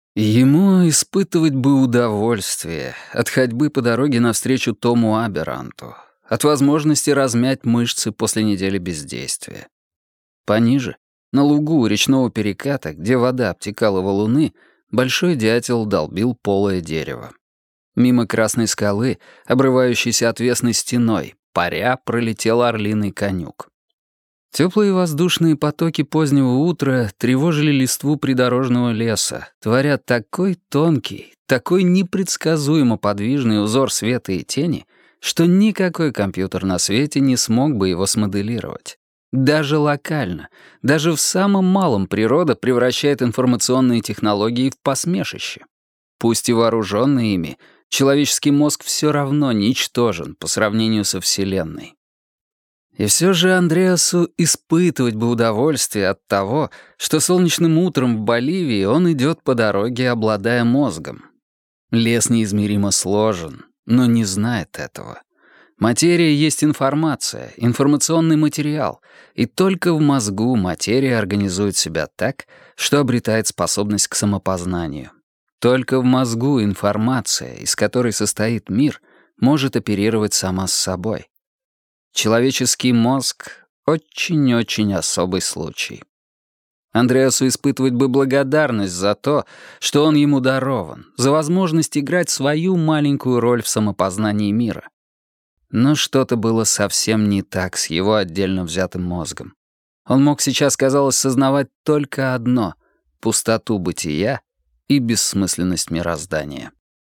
Ему испытывать бы удовольствие от ходьбы по дороге навстречу Тому Аберанту, от возможности размять мышцы после недели бездействия. Пониже, на лугу у речного переката, где вода обтекала валуны, большой дятел долбил полое дерево. Мимо Красной скалы, обрывающейся отвесной стеной, паря пролетел орлиный конюк. Теплые воздушные потоки позднего утра тревожили листву придорожного леса, творя такой тонкий, такой непредсказуемо подвижный узор света и тени, что никакой компьютер на свете не смог бы его смоделировать. Даже локально, даже в самом малом природа превращает информационные технологии в посмешище. Пусть и вооруженный ими, человеческий мозг все равно ничтожен по сравнению со Вселенной. И все же Андреасу испытывать бы удовольствие от того, что солнечным утром в Боливии он идет по дороге, обладая мозгом. Лес неизмеримо сложен, но не знает этого. Материя есть информация, информационный материал, и только в мозгу материя организует себя так, что обретает способность к самопознанию. Только в мозгу информация, из которой состоит мир, может оперировать сама с собой. Человеческий мозг — очень-очень особый случай. Андреасу испытывать бы благодарность за то, что он ему дарован, за возможность играть свою маленькую роль в самопознании мира. Но что-то было совсем не так с его отдельно взятым мозгом. Он мог сейчас, казалось, сознавать только одно — пустоту бытия и бессмысленность мироздания.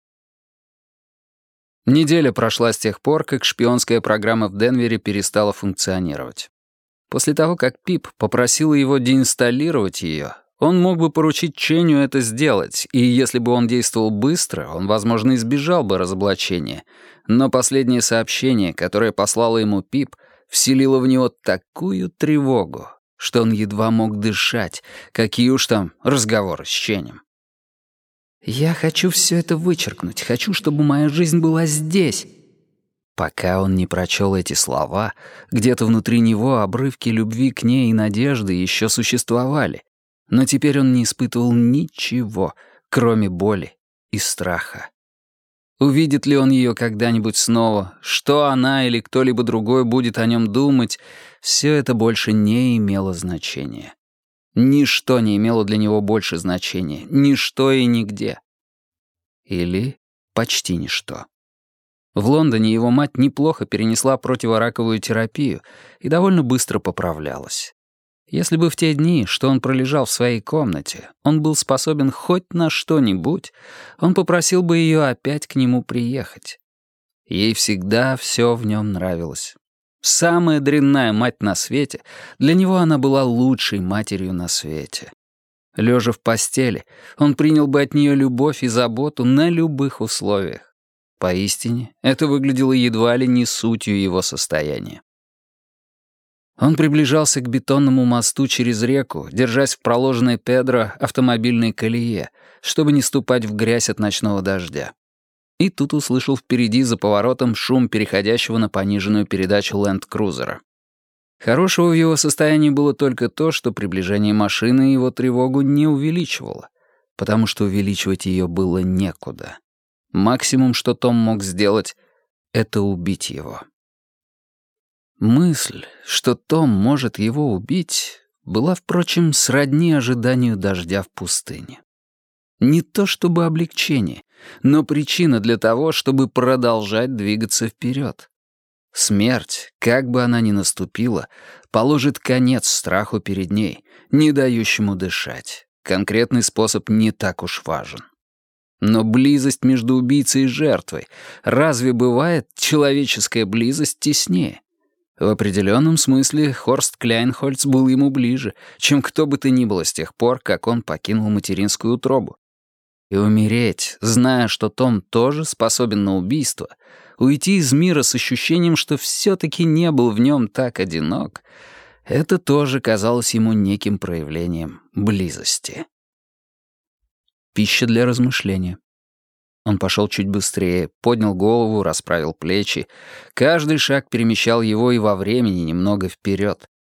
Неделя прошла с тех пор, как шпионская программа в Денвере перестала функционировать. После того, как Пип попросила его деинсталлировать ее, он мог бы поручить Ченю это сделать, и если бы он действовал быстро, он, возможно, избежал бы разоблачения. Но последнее сообщение, которое послала ему Пип, вселило в него такую тревогу, что он едва мог дышать, какие уж там разговоры с Ченем. «Я хочу все это вычеркнуть, хочу, чтобы моя жизнь была здесь». Пока он не прочел эти слова, где-то внутри него обрывки любви к ней и надежды еще существовали, но теперь он не испытывал ничего, кроме боли и страха. Увидит ли он ее когда-нибудь снова, что она или кто-либо другой будет о нем думать, все это больше не имело значения. Ничто не имело для него больше значения, ничто и нигде. Или почти ничто. В Лондоне его мать неплохо перенесла противораковую терапию и довольно быстро поправлялась. Если бы в те дни, что он пролежал в своей комнате, он был способен хоть на что-нибудь, он попросил бы ее опять к нему приехать. Ей всегда все в нем нравилось. Самая дрянная мать на свете, для него она была лучшей матерью на свете. Лежа в постели, он принял бы от нее любовь и заботу на любых условиях. Поистине, это выглядело едва ли не сутью его состояния. Он приближался к бетонному мосту через реку, держась в проложенной Педро автомобильной колее, чтобы не ступать в грязь от ночного дождя. И тут услышал впереди за поворотом шум переходящего на пониженную передачу ленд-крузера. Хорошего в его состоянии было только то, что приближение машины его тревогу не увеличивало, потому что увеличивать ее было некуда. Максимум, что Том мог сделать, — это убить его. Мысль, что Том может его убить, была, впрочем, сродни ожиданию дождя в пустыне. Не то чтобы облегчение, но причина для того, чтобы продолжать двигаться вперед. Смерть, как бы она ни наступила, положит конец страху перед ней, не дающему дышать. Конкретный способ не так уж важен. Но близость между убийцей и жертвой, разве бывает человеческая близость теснее? В определенном смысле Хорст Кляйнхольц был ему ближе, чем кто бы то ни было с тех пор, как он покинул материнскую утробу. И умереть, зная, что Том тоже способен на убийство, уйти из мира с ощущением, что все-таки не был в нем так одинок, это тоже казалось ему неким проявлением близости. Пища для размышления. Он пошел чуть быстрее, поднял голову, расправил плечи. Каждый шаг перемещал его и во времени немного вперед.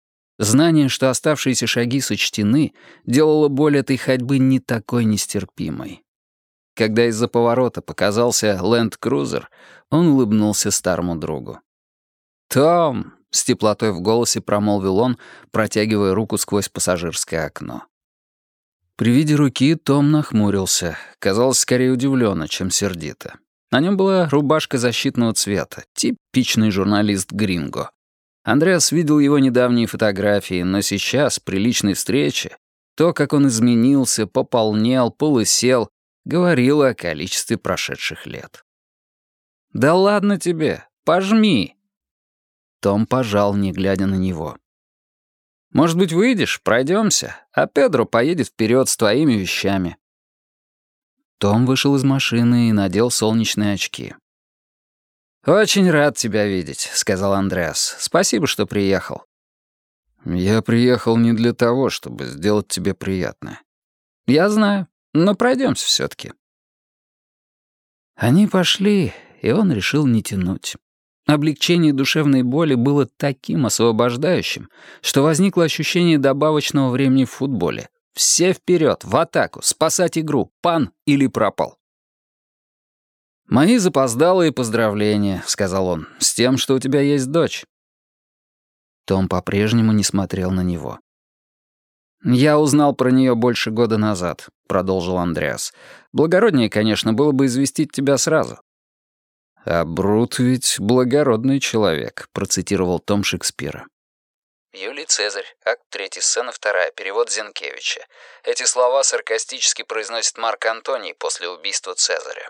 Знание, что оставшиеся шаги сочтены, делало боль этой ходьбы не такой нестерпимой. Когда из-за поворота показался ленд-крузер, он улыбнулся старому другу. «Том!» — с теплотой в голосе промолвил он, протягивая руку сквозь пассажирское окно. При виде руки Том нахмурился, казалось, скорее удивленно, чем сердито. На нем была рубашка защитного цвета, типичный журналист Гринго. Андреас видел его недавние фотографии, но сейчас, при личной встрече, то, как он изменился, пополнел, полысел, говорило о количестве прошедших лет. «Да ладно тебе, пожми!» Том пожал, не глядя на него. «Может быть, выйдешь, пройдемся, а Педро поедет вперед с твоими вещами». Том вышел из машины и надел солнечные очки. «Очень рад тебя видеть», — сказал Андреас. «Спасибо, что приехал». «Я приехал не для того, чтобы сделать тебе приятное». «Я знаю, но пройдемся все-таки». Они пошли, и он решил не тянуть. Облегчение душевной боли было таким освобождающим, что возникло ощущение добавочного времени в футболе. Все вперед, в атаку, спасать игру, пан или пропал. «Мои запоздалые поздравления», — сказал он, — «с тем, что у тебя есть дочь». Том по-прежнему не смотрел на него. «Я узнал про нее больше года назад», — продолжил Андреас. «Благороднее, конечно, было бы известить тебя сразу». «А Брут ведь благородный человек», — процитировал Том Шекспира. Юлий Цезарь, акт 3, сцена 2, перевод Зенкевича. Эти слова саркастически произносит Марк Антоний после убийства Цезаря.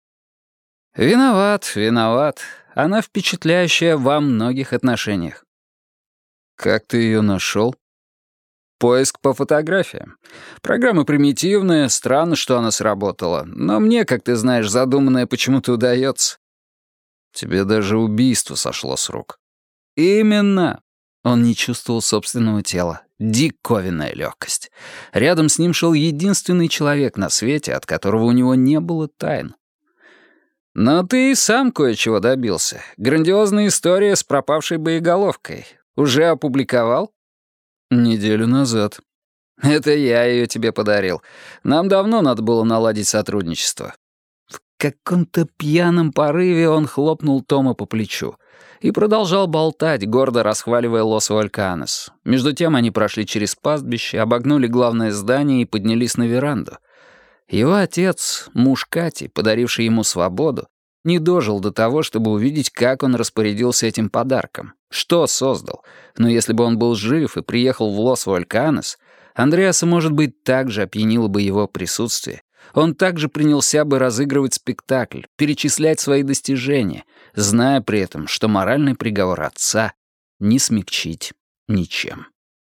«Виноват, виноват. Она впечатляющая во многих отношениях». «Как ты ее нашел?» «Поиск по фотографиям. Программа примитивная, странно, что она сработала. Но мне, как ты знаешь, задуманное почему-то удается». «Тебе даже убийство сошло с рук». «Именно». Он не чувствовал собственного тела. Диковинная легкость. Рядом с ним шел единственный человек на свете, от которого у него не было тайн. «Но ты и сам кое-чего добился. Грандиозная история с пропавшей боеголовкой. Уже опубликовал?» «Неделю назад». «Это я ее тебе подарил. Нам давно надо было наладить сотрудничество». В каком-то пьяном порыве он хлопнул Тома по плечу и продолжал болтать, гордо расхваливая Лос-Вальканос. Между тем они прошли через пастбище, обогнули главное здание и поднялись на веранду. Его отец, муж Кати, подаривший ему свободу, не дожил до того, чтобы увидеть, как он распорядился этим подарком, что создал. Но если бы он был жив и приехал в Лос-Вальканос, Андреаса, может быть, также опьянило бы его присутствие. Он также принялся бы разыгрывать спектакль, перечислять свои достижения, зная при этом, что моральный приговор отца не смягчить ничем.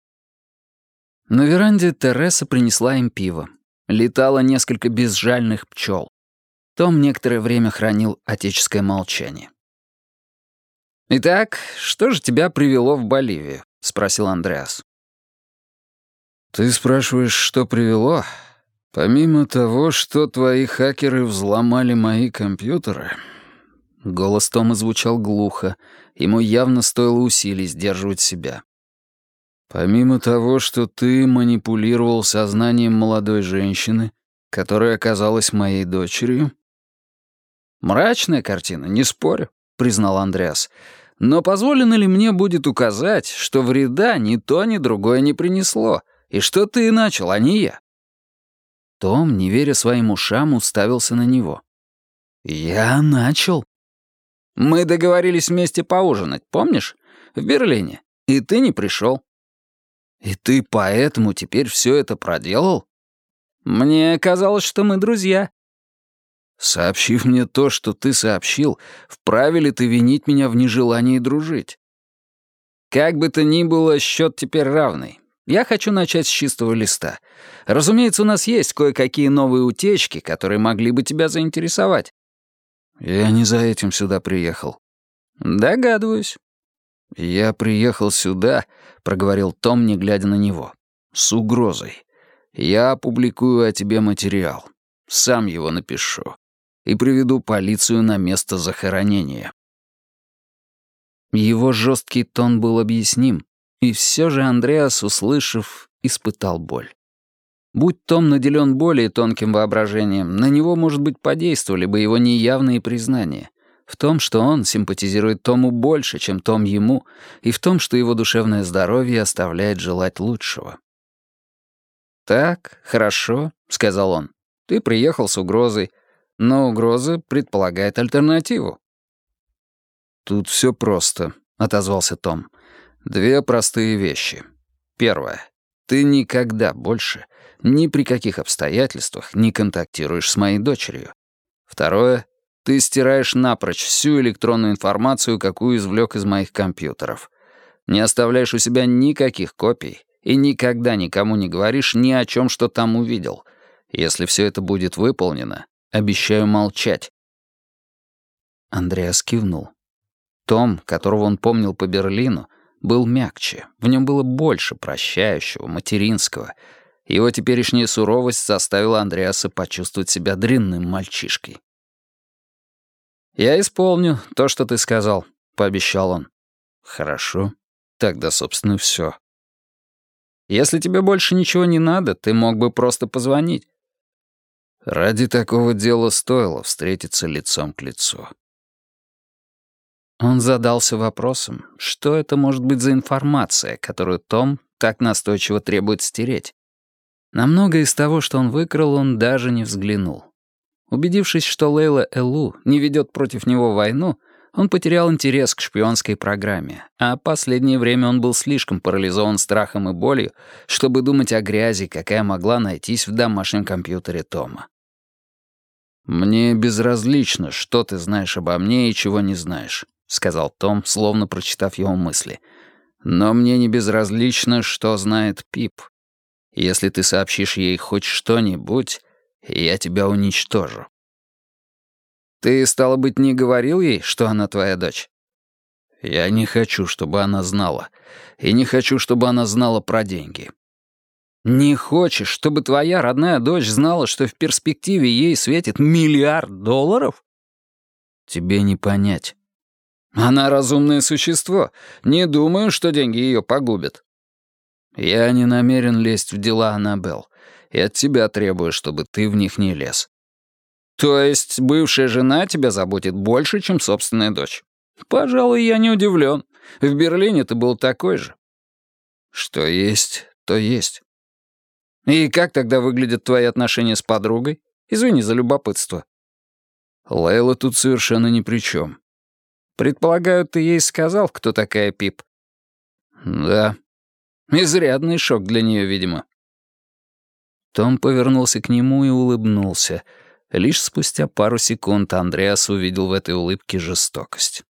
На веранде Тереса принесла им пиво. Летало несколько безжальных пчел. Том некоторое время хранил отеческое молчание. «Итак, что же тебя привело в Боливию?» — спросил Андреас. «Ты спрашиваешь, что привело? Помимо того, что твои хакеры взломали мои компьютеры...» Голос Тома звучал глухо. Ему явно стоило усилий сдерживать себя. «Помимо того, что ты манипулировал сознанием молодой женщины, которая оказалась моей дочерью...» «Мрачная картина, не спорю», — признал Андреас. «Но позволено ли мне будет указать, что вреда ни то, ни другое не принесло, и что ты начал, а не я?» Том, не веря своим ушам, уставился на него. «Я начал?» «Мы договорились вместе поужинать, помнишь? В Берлине. И ты не пришел». «И ты поэтому теперь все это проделал?» «Мне казалось, что мы друзья». «Сообщив мне то, что ты сообщил, вправе ли ты винить меня в нежелании дружить?» «Как бы то ни было, счет теперь равный. Я хочу начать с чистого листа. Разумеется, у нас есть кое-какие новые утечки, которые могли бы тебя заинтересовать». «Я не за этим сюда приехал». «Догадываюсь». «Я приехал сюда», — проговорил Том, не глядя на него, — «с угрозой. Я опубликую о тебе материал. Сам его напишу. И приведу полицию на место захоронения». Его жесткий тон был объясним. И все же Андреас, услышав, испытал боль. Будь Том наделен более тонким воображением, на него, может быть, подействовали бы его неявные признания в том, что он симпатизирует Тому больше, чем Том ему, и в том, что его душевное здоровье оставляет желать лучшего. «Так, хорошо», — сказал он. «Ты приехал с угрозой, но угроза предполагает альтернативу». «Тут все просто», — отозвался Том. «Две простые вещи. Первое. Ты никогда больше, ни при каких обстоятельствах не контактируешь с моей дочерью. Второе. Ты стираешь напрочь всю электронную информацию, какую извлек из моих компьютеров. Не оставляешь у себя никаких копий и никогда никому не говоришь ни о чем, что там увидел. Если все это будет выполнено, обещаю молчать». Андреас кивнул. Том, которого он помнил по Берлину, был мягче, в нем было больше прощающего, материнского. Его теперешняя суровость заставила Андреаса почувствовать себя дрянным мальчишкой. «Я исполню то, что ты сказал», — пообещал он. «Хорошо. Тогда, собственно, все. Если тебе больше ничего не надо, ты мог бы просто позвонить». Ради такого дела стоило встретиться лицом к лицу. Он задался вопросом, что это может быть за информация, которую Том так настойчиво требует стереть. На многое из того, что он выкрал, он даже не взглянул. Убедившись, что Лейла Эллу не ведет против него войну, он потерял интерес к шпионской программе, а последнее время он был слишком парализован страхом и болью, чтобы думать о грязи, какая могла найтись в домашнем компьютере Тома. «Мне безразлично, что ты знаешь обо мне и чего не знаешь», — сказал Том, словно прочитав его мысли. «Но мне не безразлично, что знает Пип. Если ты сообщишь ей хоть что-нибудь, я тебя уничтожу». «Ты, стало быть, не говорил ей, что она твоя дочь?» «Я не хочу, чтобы она знала. И не хочу, чтобы она знала про деньги». «Не хочешь, чтобы твоя родная дочь знала, что в перспективе ей светит $1 миллиард? Тебе не понять. Она разумное существо. Не думаю, что деньги ее погубят». «Я не намерен лезть в дела Аннабелл, и от тебя требую, чтобы ты в них не лез». «То есть бывшая жена тебя заботит больше, чем собственная дочь?» «Пожалуй, я не удивлен. В Берлине ты был такой же». «Что есть, то есть». «И как тогда выглядят твои отношения с подругой? Извини за любопытство». «Лейла тут совершенно ни при чем». «Предполагаю, ты ей сказал, кто такая Пип?» «Да». «Изрядный шок для нее, видимо». Том повернулся к нему и улыбнулся. Лишь спустя пару секунд Андреас увидел в этой улыбке жестокость.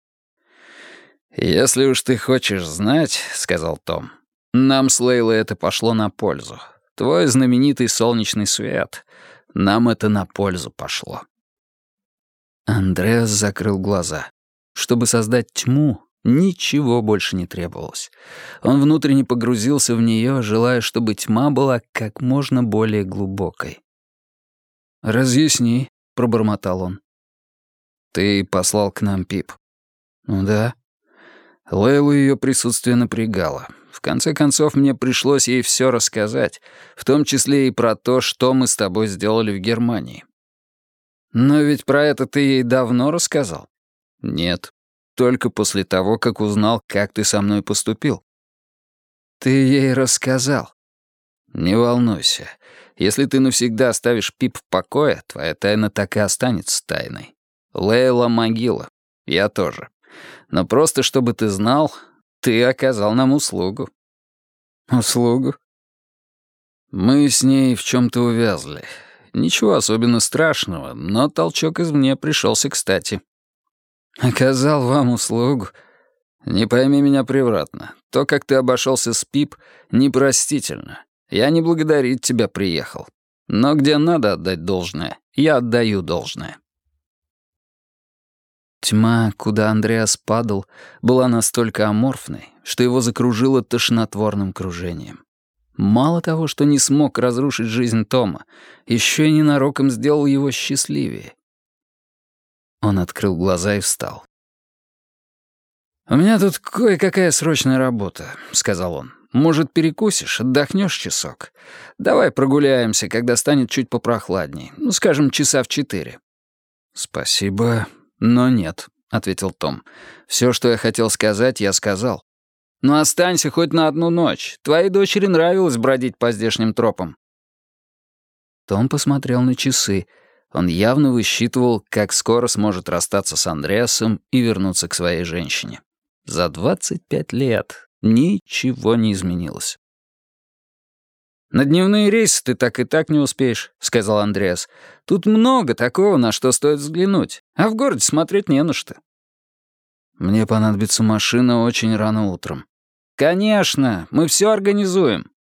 «Если уж ты хочешь знать, — сказал Том, — нам с Лейлой это пошло на пользу. Твой знаменитый солнечный свет. Нам это на пользу пошло». Андреас закрыл глаза. Чтобы создать тьму, ничего больше не требовалось. Он внутренне погрузился в нее, желая, чтобы тьма была как можно более глубокой. «Разъясни», — пробормотал он. «Ты послал к нам Пип». «Ну да». Лейлу ее присутствие напрягало. В конце концов, мне пришлось ей все рассказать, в том числе и про то, что мы с тобой сделали в Германии. «Но ведь про это ты ей давно рассказал?» «Нет, только после того, как узнал, как ты со мной поступил». «Ты ей рассказал?» «Не волнуйся. Если ты навсегда оставишь Пип в покое, твоя тайна так и останется тайной. Лейла — могила. Я тоже. Но просто чтобы ты знал, ты оказал нам услугу». «Услугу?» «Мы с ней в чем-то увязли. Ничего особенно страшного, но толчок извне пришелся кстати». «Оказал вам услугу?» «Не пойми меня превратно. То, как ты обошелся с Пип, непростительно. Я не благодарить тебя приехал. Но где надо отдать должное, я отдаю должное». Тьма, куда Андреас падал, была настолько аморфной, что его закружило тошнотворным кружением. Мало того, что не смог разрушить жизнь Тома, еще и ненароком сделал его счастливее. Он открыл глаза и встал. «У меня тут кое-какая срочная работа», — сказал он. «Может, перекусишь, отдохнешь часок? Давай прогуляемся, когда станет чуть попрохладней. Ну, скажем, часа в 4». «Спасибо, но нет», — ответил Том. «Все, что я хотел сказать, я сказал». «Ну, останься хоть на одну ночь. Твоей дочери нравилось бродить по здешним тропам». Том посмотрел на часы. Он явно высчитывал, как скоро сможет расстаться с Андреасом и вернуться к своей женщине. За 25 лет ничего не изменилось. «На дневные рейсы ты так и так не успеешь», — сказал Андреас. «Тут много такого, на что стоит взглянуть, а в городе смотреть не на что». «Мне понадобится машина очень рано утром». «Конечно, мы все организуем.